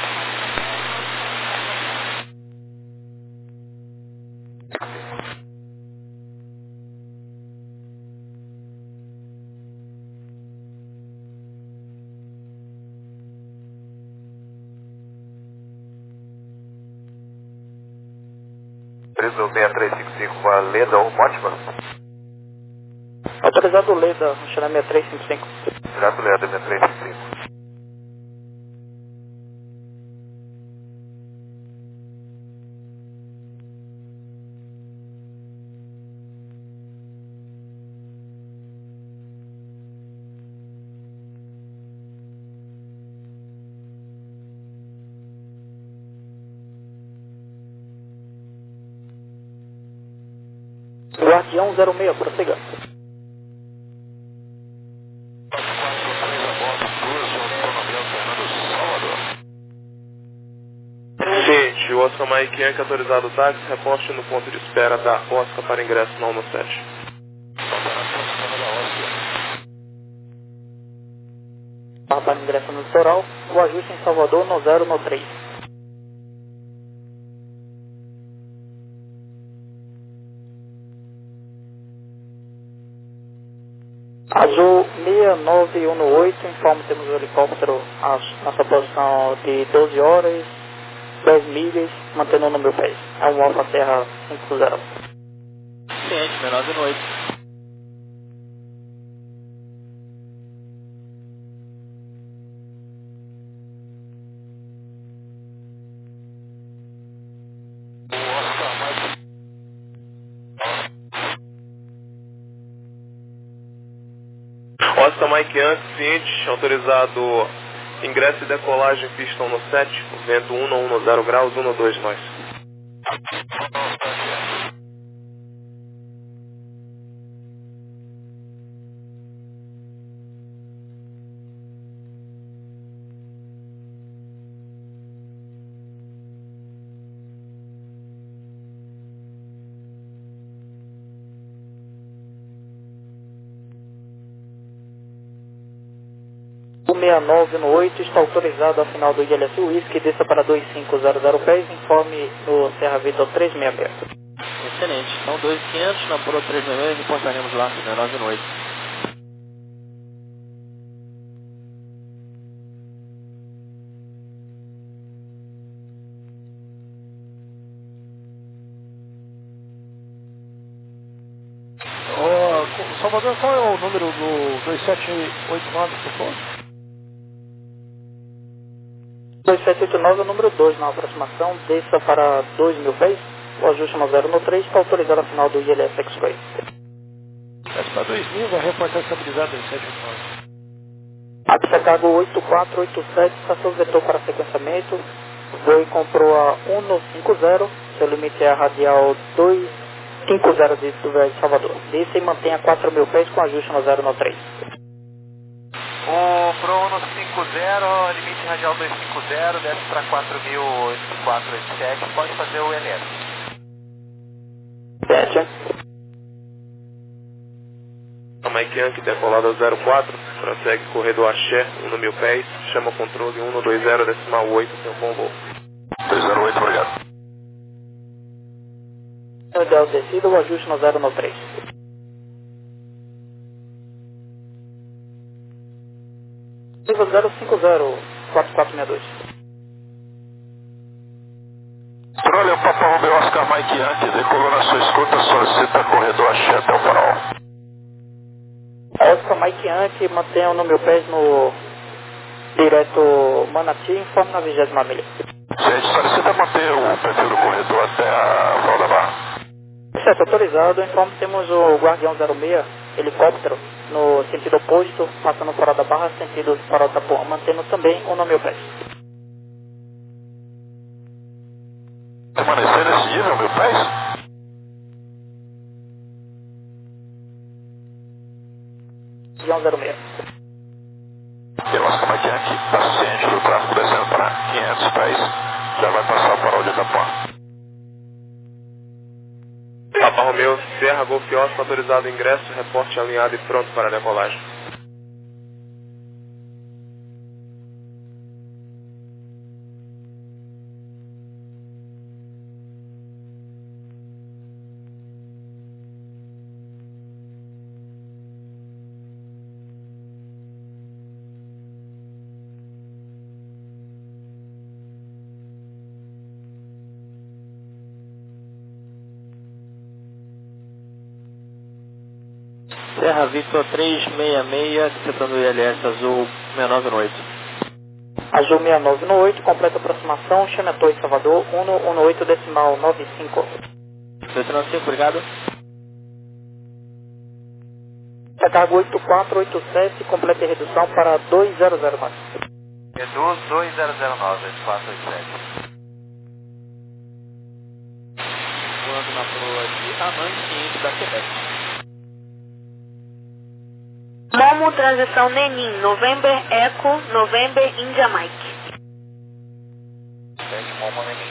seis três cinco cinco, voa Leda ou Mótima? Autorizado Leda, China sessenta e três cinquenta e cinco. Autorizado Leda, sessenta e três cinquenta e cinco. Guardião zero seis, prossiga. Ciente, o Oscar Mike Yankee autorizado o táxi, reporte no ponto de espera da Oscar para ingresso no Almo sete. Para ingresso no litoral, o ajuste em Salvador no zero no três. Azul seis nove um oito, informe temos o helicóptero a nossa posição de doze horas, dez milhas, mantendo o número pés. É um Alfa Serra cinco zero. Ciente, menor de noite. Oscar Mike Yankee, ciente, autorizado ingresso e decolagem pista um no sete, vento um no um no zero graus, um no dois nós. O seis nove um oito está autorizado ao final do I L S Whisky, desça para dois cinco zero zero pés, informe no Serra Vitor três seis seis. Excelente. Então, dois mil e quinhentos, na Pro três seis seis, reportaremos lá, menor de noite. Oh, Salvador, qual é o número do dois sete oito nove, por favor? dois sete oito nove é o número dois na aproximação, desça para dois mil pés, o ajuste no zero no três está autorizado ao final do I L S X-Ray. Desce para dois mil, vai reportar estabilizado dois sete oito nove. A pista cargo oito quatro oito sete, estação vetor para sequenciamento, voo comprou a um cinco zero, seu limite é a radial dois cinco zero de, de Salvador. Desça e mantenha quatro mil pés com ajuste no zero no três. O Pro um cinco zero, limite radial dois cinco zero, desce para quatro mil quatrocentos e oitenta e sete, pode fazer o L S. sete. Mike Yankee, decolado ao zero quatro, prossegue corredor Axé, um no mil pés, chama o controle um no dois zero, decimal oito, tem um bom voo. dois zero oito, obrigado. O ideal descido, o ajuste no zero no três. zero cinco zero quatro quatro seis dois. Trolha, Papa Romeo Oscar Mike Yankee, decolou na sua escuta, solicita corredor Axé até o farol. Oscar Mike Yankee, mantenha o número pés no direto Manati, informe na vigésima milha. Gente, solicita manter o perfil do corredor até a Val da Barra. Certo, autorizado, informe temos o Guardião zero seis, helicóptero, no sentido oposto, passando fora da Barra, sentido farol da Tapuã, mantendo também o nome pés. Permanecer nesse nível, meu pés? Guardião zero seis. Eu acho que a Mike Yankee está ciente do tráfego descendo para quinhentos pés, já vai passar o farol de Tapuã. Papa Romeo, Serra, Golf Oscar, autorizado ingresso, reporte alinhado e pronto para a decolagem. Serra Vitor três seis seis, detectando o I L S azul seis nove um oito. Azul seis nove um oito, completa aproximação, chame a Torre Salvador, um um oito decimal nove cinco. dois nove cinco, obrigado. Recarga oito quatro oito sete, completa a redução para dois zero zero nove. Reduz dois zero zero nove, dois quatro oito sete. Voando na proa de AMAN, ciente da Quebec. Momo, transição Nenin, November Echo, November India Mike. Sete, Momo Nenin.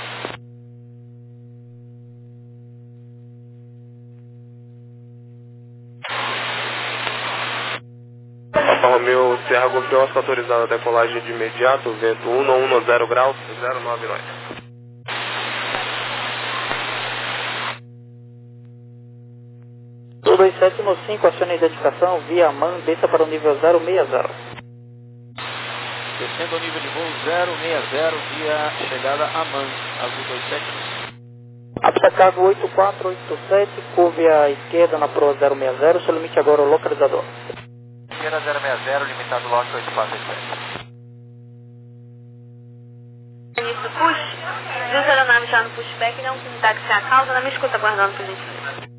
Alfa Romeo, Serra Golf Oscar, autorizada a decolagem de imediato, vento um um zero graus, zero nove nove. dois sete um cinco, acione a identificação via AMAN, desça para o nível zero seis zero. Descendo ao nível de voo zero seis zero via chegada AMAN, azul dois sete um cinco. Apta cargo oito quatro oito sete, curve à esquerda na proa zero seis zero, seu limite agora o localizador. Esquerda zero seis zero, limitado lote oito quatro sete. Início push, duas aeronaves já no pushback, não tem táxi a causa, não me escuta aguardando por gentileza.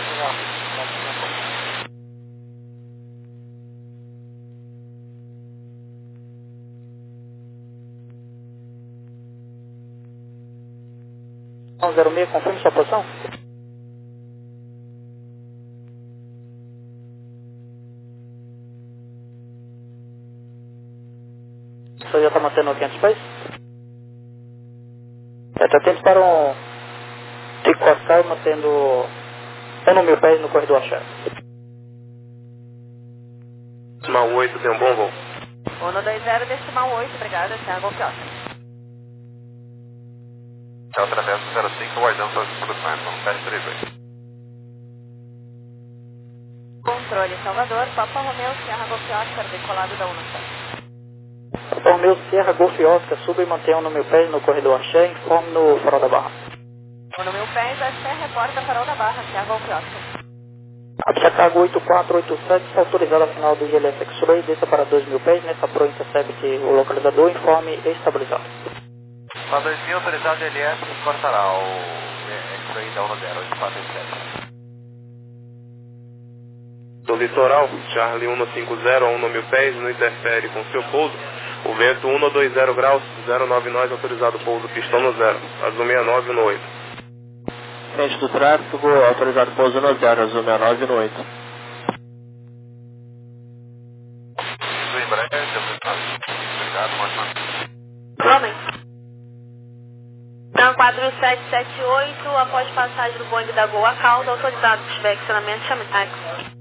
zero seis, confirme sua posição. Você já está mantendo quinhentos pés? É, está atento para um Tico Oscar mantendo um mil pés no corredor Axé. Decimal oito, tem um bom voo. um dois zero, decimal oito, obrigada, Thiago Oscar. Tchau, através do zero cinco, guardão para o produção, sete três oito. Controle Salvador, Papa Romeo, Sierra Golf Oscar, decolado da UNO sete. Papa Romeo, Sierra Golf Oscar, suba e mantenha um mil pés no corredor Axé, informe no farol da barra. um mil pés, Axé, reporta farol da barra, Sierra Golf Oscar. Apta cargo oito quatro oito sete, está autorizado a final do I L S X-Ray, desça para dois mil pés, nessa proa intercept o localizador, informe estabilizado. Para dois mil, autorizado L S, cortará o X-Ray da UNO zero oito quatro sete. Do litoral, Charlie um cinco zero a um mil pés, não interfere com seu pouso. O vento um dois zero graus, zero nove nove, autorizado pouso, pistão no zero, azul sessenta e nove no oito. Frente do tráfego, autorizado pouso no zero, azul sessenta e nove no oito. Obrigado, ótimo. Homem. Então, quatro sete sete oito, após passagem do Boeing da Gol a cauda, autorizado pushback, acionamento, chame táxi.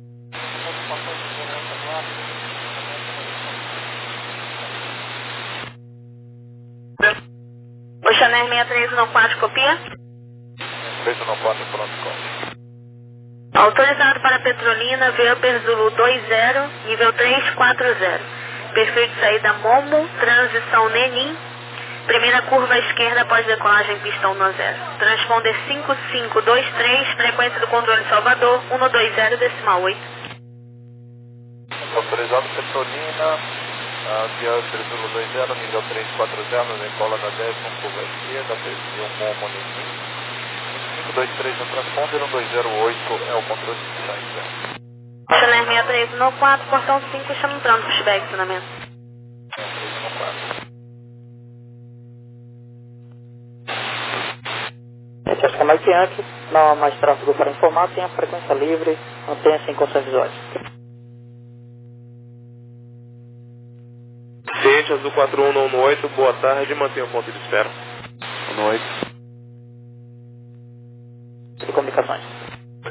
O Chanel seis três um quatro, copia? seis um quatro, pronto, copia. Autorizado para Petrolina, Viper Zulu dois zero, nível três quatro zero. Perfil de saída Momo, transição Nenin. Primeira curva à esquerda após decolagem pistão no zero. Transponder cinco cinco dois três, frequência do controle Salvador, um dois zero, decimal oito. Autorizado Petrolina, Viper Zulu dois zero, nível três quatro zero, decola da décima, curva à esquerda, perfil Momo Nenin. cinco dois três no transponder, um dois zero oito é o controle de saída. Chanel seis três um quatro, portão cinco, chama entrando pushback, acionamento. três um quatro. Esse é o Mike Yankee, não há mais tráfego para informar, tenha frequência livre, mantenha-se em condições visuais. Ciente, azul quatro um um oito, boa tarde, mantenha o ponto de espera. Boa noite. De comunicações.